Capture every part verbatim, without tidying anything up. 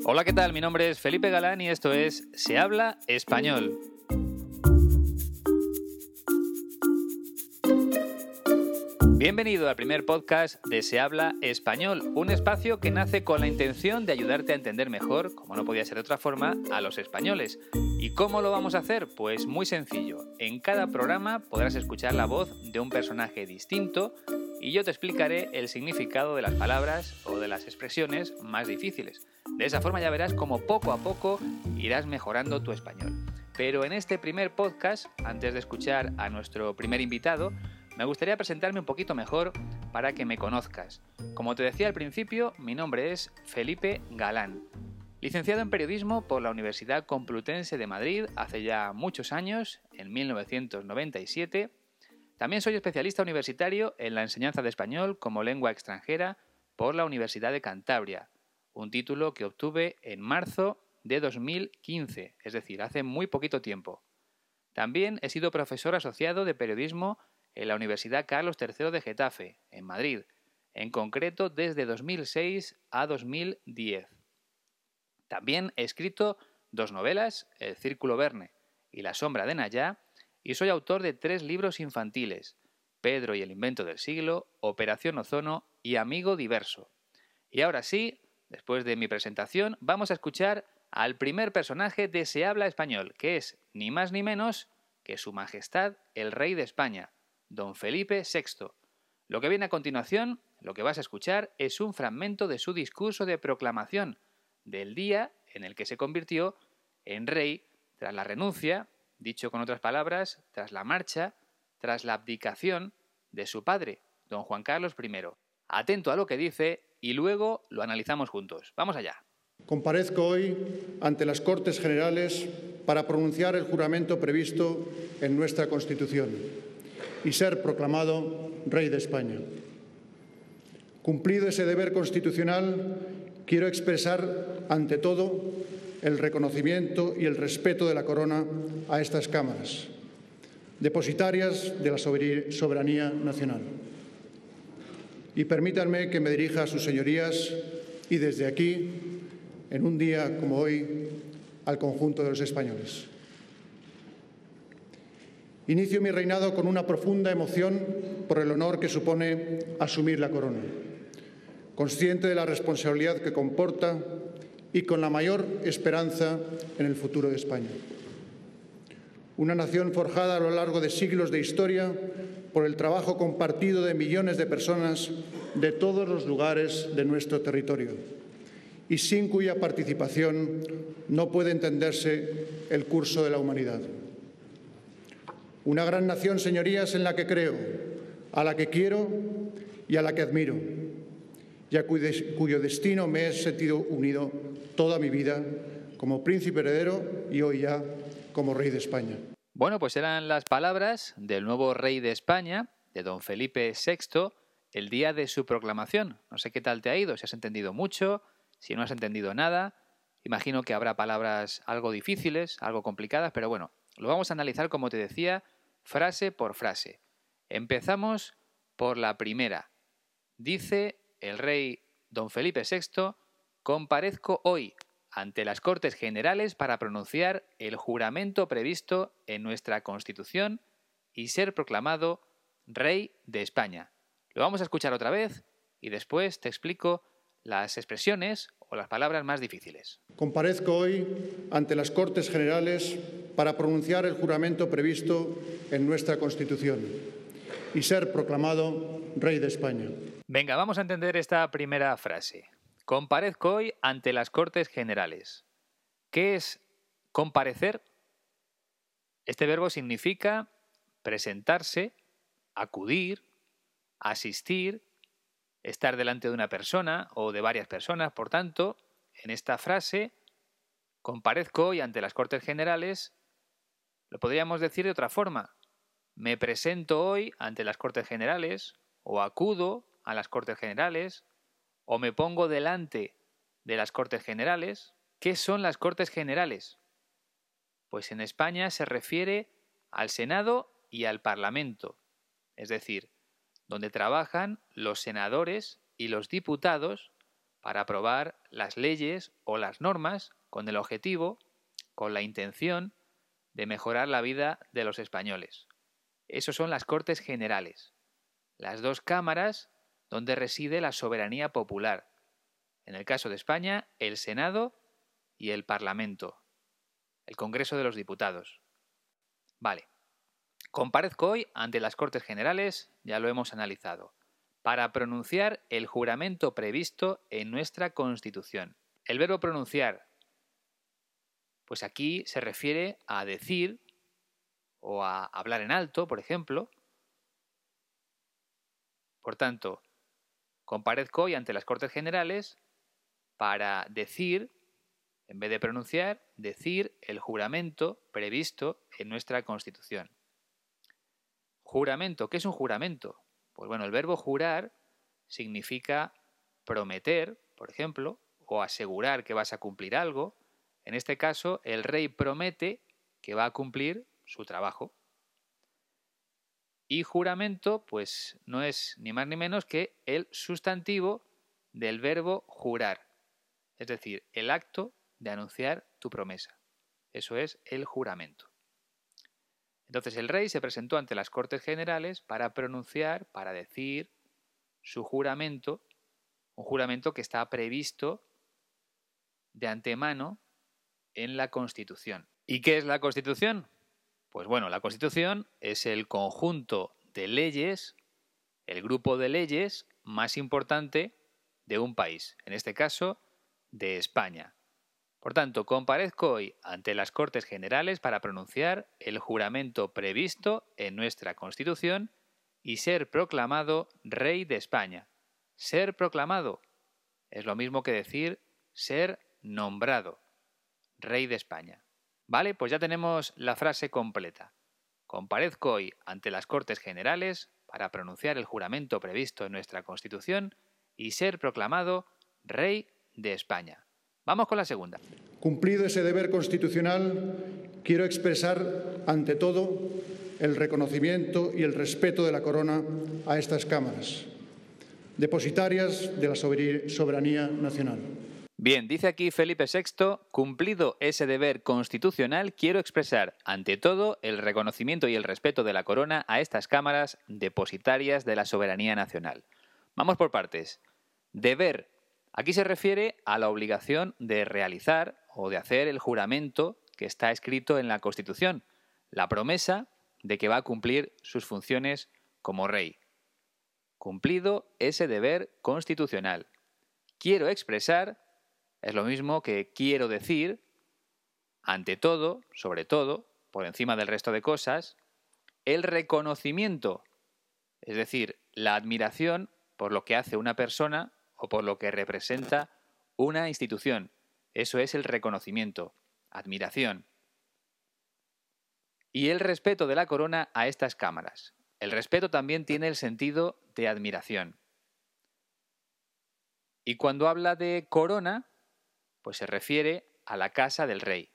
Hola, ¿qué tal? Mi nombre es Felipe Galán y esto es Se habla español. Bienvenido al primer podcast de Se habla español, un espacio que nace con la intención de ayudarte a entender mejor, como no podía ser de otra forma, a los españoles. ¿Y cómo lo vamos a hacer? Pues muy sencillo. En cada programa podrás escuchar la voz de un personaje distinto y yo te explicaré el significado de las palabras o de las expresiones más difíciles. De esa forma ya verás cómo poco a poco irás mejorando tu español. Pero en este primer podcast, antes de escuchar a nuestro primer invitado, me gustaría presentarme un poquito mejor para que me conozcas. Como te decía al principio, mi nombre es Felipe Galán. Licenciado en Periodismo por la Universidad Complutense de Madrid hace ya muchos años, en mil novecientos noventa y siete. También soy especialista universitario en la enseñanza de español como lengua extranjera por la Universidad de Cantabria, un título que obtuve en marzo de dos mil quince, es decir, hace muy poquito tiempo. También he sido profesor asociado de periodismo en la Universidad Carlos tercero de Getafe, en Madrid, en concreto desde dos mil seis a dos mil diez. También he escrito dos novelas, El Círculo Verne y La Sombra de Nayá, y soy autor de tres libros infantiles, Pedro y el invento del siglo, Operación Ozono y Amigo Diverso. Y ahora sí, después de mi presentación, vamos a escuchar al primer personaje de Se habla español, que es ni más ni menos que Su Majestad el Rey de España, Don Felipe sexto. Lo que viene a continuación, lo que vas a escuchar, es un fragmento de su discurso de proclamación del día en el que se convirtió en rey tras la renuncia, dicho con otras palabras, tras la marcha, tras la abdicación de su padre, don Juan Carlos primero. Atento a lo que dice y luego lo analizamos juntos. Vamos allá. Comparezco hoy ante las Cortes Generales para pronunciar el juramento previsto en nuestra Constitución y ser proclamado Rey de España. Cumplido ese deber constitucional, quiero expresar ante todo el reconocimiento y el respeto de la Corona a estas cámaras, depositarias de la soberanía nacional. Y permítanme que me dirija a sus señorías y desde aquí, en un día como hoy, al conjunto de los españoles. Inicio mi reinado con una profunda emoción por el honor que supone asumir la corona, consciente de la responsabilidad que comporta y con la mayor esperanza en el futuro de España. Una nación forjada a lo largo de siglos de historia por el trabajo compartido de millones de personas de todos los lugares de nuestro territorio y sin cuya participación no puede entenderse el curso de la humanidad. Una gran nación, señorías, en la que creo, a la que quiero y a la que admiro, y a cuyo destino me he sentido unido toda mi vida como príncipe heredero y hoy ya como rey de España. Bueno, pues eran las palabras del nuevo rey de España, de don Felipe sexto, el día de su proclamación. No sé qué tal te ha ido, si has entendido mucho, si no has entendido nada. Imagino que habrá palabras algo difíciles, algo complicadas, pero bueno, lo vamos a analizar, como te decía, frase por frase. Empezamos por la primera. Dice el rey don Felipe sexto, comparezco hoy ante las Cortes Generales para pronunciar el juramento previsto en nuestra Constitución y ser proclamado Rey de España. Lo vamos a escuchar otra vez y después te explico las expresiones o las palabras más difíciles. Comparezco hoy ante las Cortes Generales para pronunciar el juramento previsto en nuestra Constitución y ser proclamado Rey de España. Venga, vamos a entender esta primera frase. Comparezco hoy ante las Cortes Generales. ¿Qué es comparecer? Este verbo significa presentarse, acudir, asistir, estar delante de una persona o de varias personas. Por tanto, en esta frase, comparezco hoy ante las Cortes Generales, lo podríamos decir de otra forma. Me presento hoy ante las Cortes Generales, o acudo a las Cortes Generales, o me pongo delante de las Cortes Generales. ¿Qué son las Cortes Generales? Pues en España se refiere al Senado y al Parlamento, es decir, donde trabajan los senadores y los diputados para aprobar las leyes o las normas con el objetivo, con la intención de mejorar la vida de los españoles. Esos son las Cortes Generales, las dos cámaras donde reside la soberanía popular. En el caso de España, el Senado y el Parlamento, el Congreso de los Diputados. Vale. Comparezco hoy ante las Cortes Generales, ya lo hemos analizado, para pronunciar el juramento previsto en nuestra Constitución. El verbo pronunciar, pues aquí se refiere a decir o a hablar en alto, por ejemplo. Por tanto, comparezco hoy ante las Cortes Generales para decir, en vez de pronunciar, decir el juramento previsto en nuestra Constitución. Juramento, ¿qué es un juramento? Pues bueno, el verbo jurar significa prometer, por ejemplo, o asegurar que vas a cumplir algo. En este caso, el rey promete que va a cumplir su trabajo. Y juramento, pues no es ni más ni menos que el sustantivo del verbo jurar, es decir, el acto de anunciar tu promesa. Eso es el juramento. Entonces el rey se presentó ante las Cortes Generales para pronunciar, para decir su juramento, un juramento que está previsto de antemano en la Constitución. ¿Y qué es la Constitución? Pues bueno, la Constitución es el conjunto de leyes, el grupo de leyes más importante de un país, en este caso de España. Por tanto, comparezco hoy ante las Cortes Generales para pronunciar el juramento previsto en nuestra Constitución y ser proclamado Rey de España. Ser proclamado es lo mismo que decir ser nombrado Rey de España. Vale, pues ya tenemos la frase completa. Comparezco hoy ante las Cortes Generales para pronunciar el juramento previsto en nuestra Constitución y ser proclamado Rey de España. Vamos con la segunda. Cumplido ese deber constitucional, quiero expresar ante todo el reconocimiento y el respeto de la Corona a estas cámaras, depositarias de la soberanía nacional. Bien, dice aquí Felipe sexto, cumplido ese deber constitucional, quiero expresar ante todo el reconocimiento y el respeto de la Corona a estas cámaras depositarias de la soberanía nacional. Vamos por partes. Deber. Aquí se refiere a la obligación de realizar o de hacer el juramento que está escrito en la Constitución, la promesa de que va a cumplir sus funciones como rey. Cumplido ese deber constitucional. Quiero expresar, es lo mismo que quiero decir, ante todo, sobre todo, por encima del resto de cosas, el reconocimiento, es decir, la admiración por lo que hace una persona o por lo que representa una institución. Eso es el reconocimiento, admiración. Y el respeto de la Corona a estas cámaras. El respeto también tiene el sentido de admiración. Y cuando habla de corona, pues se refiere a la casa del rey.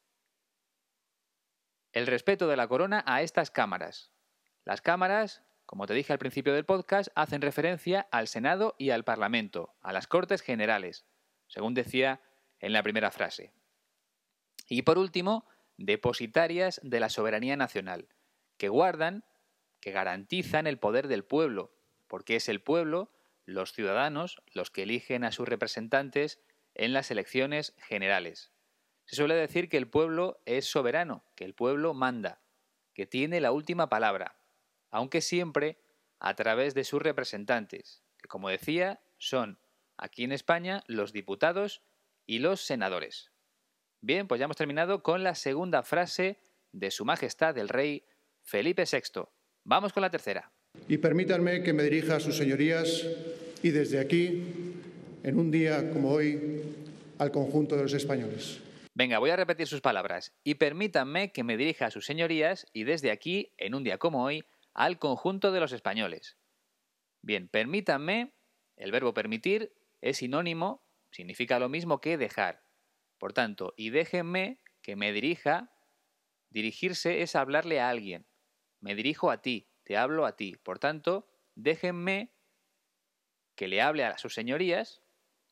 El respeto de la Corona a estas cámaras. Las cámaras, como te dije al principio del podcast, hacen referencia al Senado y al Parlamento, a las Cortes Generales, según decía en la primera frase. Y por último, depositarias de la soberanía nacional, que guardan, que garantizan el poder del pueblo, porque es el pueblo, los ciudadanos, los que eligen a sus representantes en las elecciones generales. Se suele decir que el pueblo es soberano, que el pueblo manda, que tiene la última palabra, aunque siempre a través de sus representantes, que como decía, son aquí en España los diputados y los senadores. Bien, pues ya hemos terminado con la segunda frase de Su Majestad el Rey Felipe sexto. Vamos con la tercera. Y permítanme que me dirija a sus señorías y desde aquí, en un día como hoy, al conjunto de los españoles. Venga, voy a repetir sus palabras. Y permítanme que me dirija a sus señorías y desde aquí, en un día como hoy, al conjunto de los españoles. Bien, permítanme, el verbo permitir es sinónimo, significa lo mismo que dejar. Por tanto, y déjenme que me dirija, dirigirse es hablarle a alguien. Me dirijo a ti, te hablo a ti. Por tanto, déjenme que le hable a sus señorías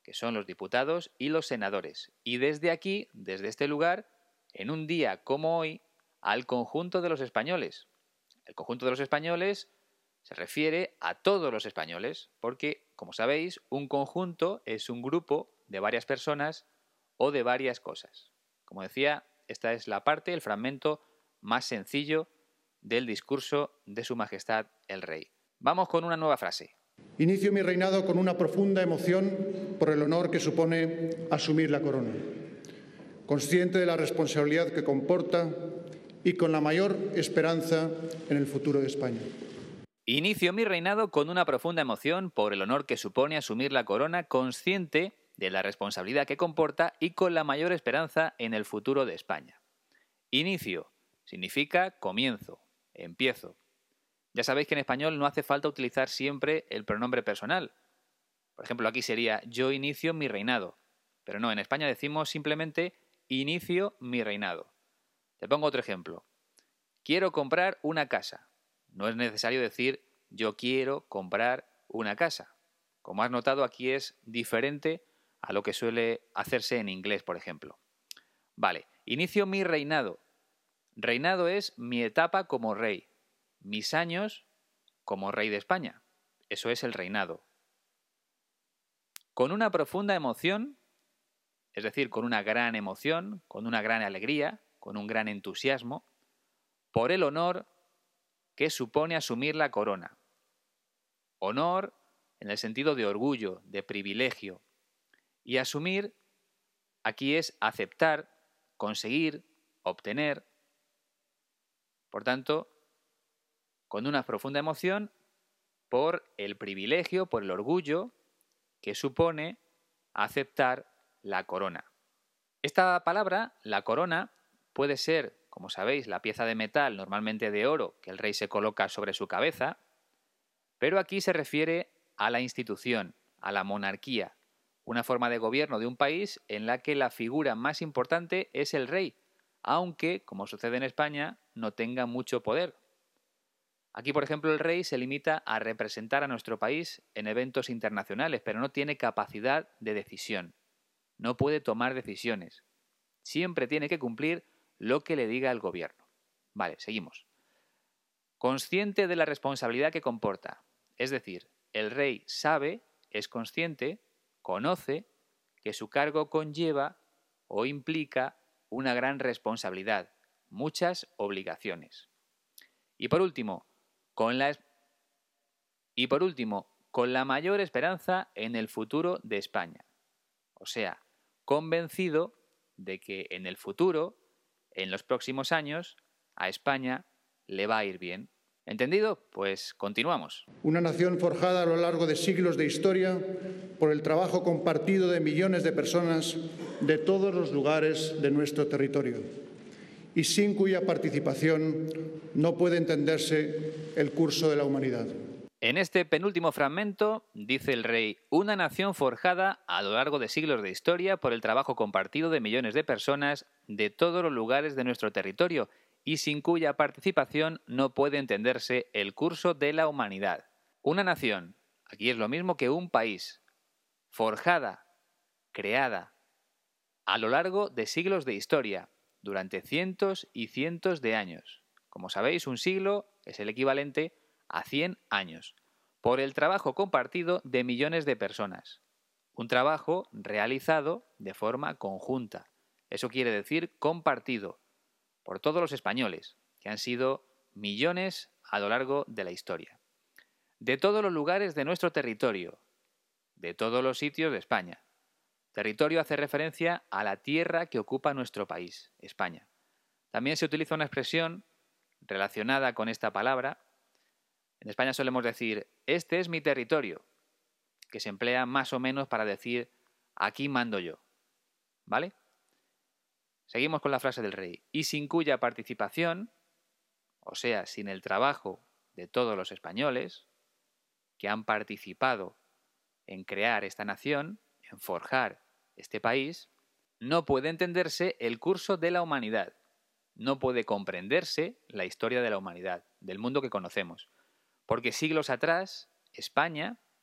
que son los diputados y los senadores. Y desde aquí, desde este lugar, en un día como hoy, al conjunto de los españoles. El conjunto de los españoles se refiere a todos los españoles, porque, como sabéis, un conjunto es un grupo de varias personas o de varias cosas. Como decía, esta es la parte, el fragmento más sencillo del discurso de Su Majestad el Rey. Vamos con una nueva frase. Inicio mi reinado con una profunda emoción por el honor que supone asumir la corona, consciente de la responsabilidad que comporta y con la mayor esperanza en el futuro de España. Inicio mi reinado con una profunda emoción por el honor que supone asumir la corona, consciente de la responsabilidad que comporta y con la mayor esperanza en el futuro de España. Inicio significa comienzo, empiezo. Ya sabéis que en español no hace falta utilizar siempre el pronombre personal. Por ejemplo, aquí sería yo inicio mi reinado. Pero no, en España decimos simplemente inicio mi reinado. Te pongo otro ejemplo. Quiero comprar una casa. No es necesario decir yo quiero comprar una casa. Como has notado, aquí es diferente a lo que suele hacerse en inglés, por ejemplo. Vale, inicio mi reinado. Reinado es mi etapa como rey. Mis años como rey de España. Eso es el reinado. Con una profunda emoción, es decir, con una gran emoción, con una gran alegría, con un gran entusiasmo, por el honor que supone asumir la corona. Honor en el sentido de orgullo, de privilegio. Y asumir aquí es aceptar, conseguir, obtener. Por tanto, con una profunda emoción por el privilegio, por el orgullo que supone aceptar la corona. Esta palabra, la corona, puede ser, como sabéis, la pieza de metal, normalmente de oro, que el rey se coloca sobre su cabeza, pero aquí se refiere a la institución, a la monarquía, una forma de gobierno de un país en la que la figura más importante es el rey, aunque, como sucede en España, no tenga mucho poder. Aquí, por ejemplo, el rey se limita a representar a nuestro país en eventos internacionales, pero no tiene capacidad de decisión. No puede tomar decisiones. Siempre tiene que cumplir lo que le diga el gobierno. Vale, seguimos. Consciente de la responsabilidad que comporta. Es decir, el rey sabe, es consciente, conoce que su cargo conlleva o implica una gran responsabilidad, muchas obligaciones. Y por último, Con la, y por último, con la mayor esperanza en el futuro de España. O sea, convencido de que en el futuro, en los próximos años, a España le va a ir bien. ¿Entendido? Pues continuamos. Una nación forjada a lo largo de siglos de historia por el trabajo compartido de millones de personas de todos los lugares de nuestro territorio, y sin cuya participación no puede entenderse el curso de la humanidad. En este penúltimo fragmento, dice el rey, una nación forjada a lo largo de siglos de historia por el trabajo compartido de millones de personas de todos los lugares de nuestro territorio y sin cuya participación no puede entenderse el curso de la humanidad. Una nación, aquí es lo mismo que un país, forjada, creada, a lo largo de siglos de historia, durante cientos y cientos de años. Como sabéis, un siglo es el equivalente a cien años, por el trabajo compartido de millones de personas. Un trabajo realizado de forma conjunta. Eso quiere decir compartido por todos los españoles, que han sido millones a lo largo de la historia. De todos los lugares de nuestro territorio, de todos los sitios de España. Territorio hace referencia a la tierra que ocupa nuestro país, España. También se utiliza una expresión relacionada con esta palabra. En España solemos decir, este es mi territorio, que se emplea más o menos para decir, aquí mando yo. ¿Vale? Seguimos con la frase del rey. Y sin cuya participación, o sea, sin el trabajo de todos los españoles que han participado en crear esta nación, en forjar este país, no puede entenderse el curso de la humanidad. No puede comprenderse la historia de la humanidad, del mundo que conocemos. Porque siglos atrás, España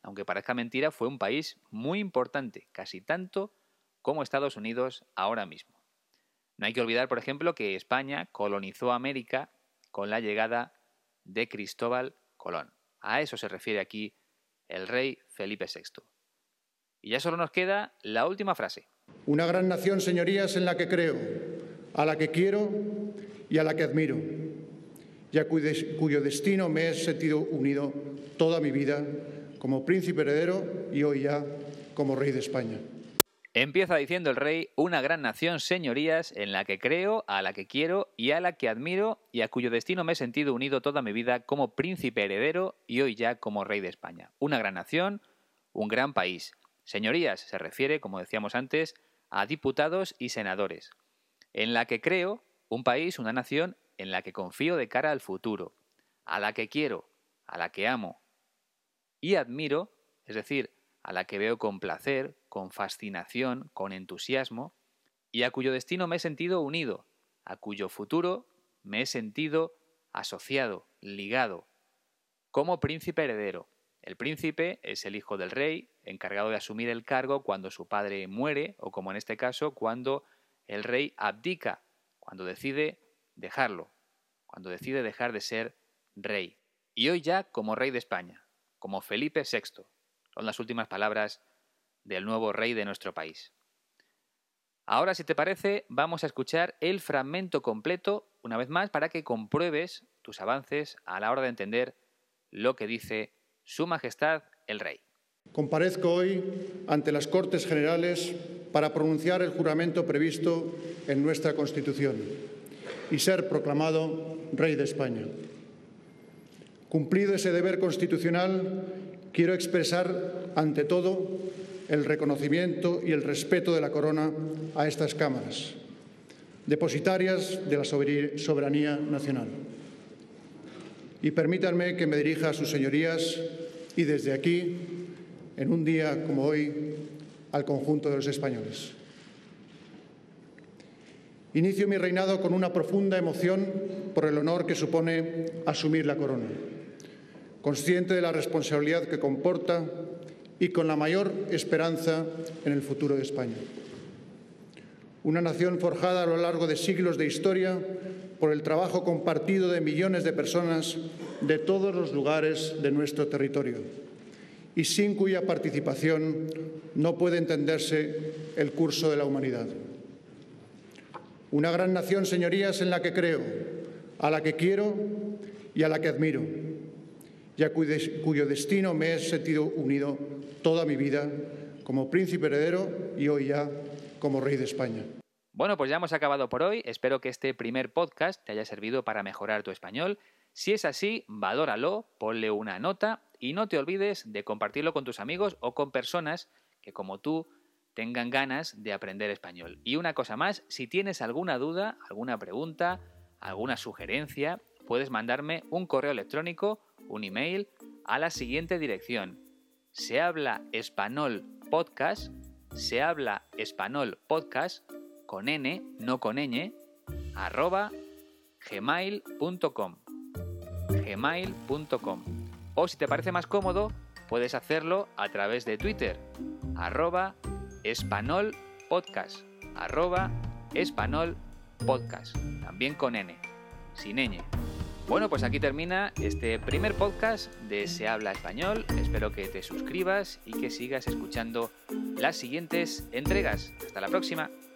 aunque parezca mentira, fue un país muy importante, casi tanto como Estados Unidos ahora mismo. No hay que olvidar, por ejemplo, que España colonizó América con la llegada de Cristóbal Colón. A eso se refiere aquí el rey Felipe sexto. Y ya solo nos queda la última frase. Una gran nación, señorías, en la que creo, a la que quiero y a la que admiro, y a cuyo destino me he sentido unido toda mi vida como príncipe heredero y hoy ya como rey de España. Empieza diciendo el rey: una gran nación, señorías, en la que creo, a la que quiero y a la que admiro, y a cuyo destino me he sentido unido toda mi vida como príncipe heredero y hoy ya como rey de España. Una gran nación, un gran país. Señorías se refiere, como decíamos antes, a diputados y senadores. En la que creo, un país, una nación en la que confío de cara al futuro. A la que quiero, a la que amo. Y admiro, es decir, a la que veo con placer, con fascinación, con entusiasmo, y a cuyo destino me he sentido unido, a cuyo futuro me he sentido asociado, ligado, como príncipe heredero. El príncipe es el hijo del rey, encargado de asumir el cargo cuando su padre muere, o como en este caso, cuando el rey abdica, cuando decide dejarlo, cuando decide dejar de ser rey. Y hoy ya como rey de España, como Felipe sexto. Son las últimas palabras del nuevo rey de nuestro país. Ahora, si te parece, vamos a escuchar el fragmento completo, una vez más, para que compruebes tus avances a la hora de entender lo que dice Su Majestad el Rey. Comparezco hoy ante las Cortes Generales para pronunciar el juramento previsto en nuestra Constitución y ser proclamado Rey de España. Cumplido ese deber constitucional, quiero expresar, ante todo, el reconocimiento y el respeto de la Corona a estas cámaras, depositarias de la soberanía nacional. Y permítanme que me dirija a sus señorías y desde aquí, en un día como hoy, al conjunto de los españoles. Inicio mi reinado con una profunda emoción por el honor que supone asumir la corona, consciente de la responsabilidad que comporta y con la mayor esperanza en el futuro de España. Una nación forjada a lo largo de siglos de historia por el trabajo compartido de millones de personas de todos los lugares de nuestro territorio y sin cuya participación no puede entenderse el curso de la humanidad. Una gran nación, señorías, en la que creo, a la que quiero y a la que admiro, y a cuyo destino me he sentido unido toda mi vida como príncipe heredero y hoy ya como rey de España. Bueno, pues ya hemos acabado por hoy. Espero que este primer podcast te haya servido para mejorar tu español. Si es así, valóralo, ponle una nota y no te olvides de compartirlo con tus amigos o con personas que, como tú, tengan ganas de aprender español. Y una cosa más, si tienes alguna duda, alguna pregunta, alguna sugerencia, puedes mandarme un correo electrónico, un email, a la siguiente dirección: se habla español podcast, se habla español podcast, con n, no con ñ, arroba gmail punto com. gmail punto com. O si te parece más cómodo, puedes hacerlo a través de Twitter, arroba español podcast, arroba español podcast, también con n, sin ñ. Bueno, pues aquí termina este primer podcast de Se Habla Español. Espero que te suscribas y que sigas escuchando las siguientes entregas. Hasta la próxima.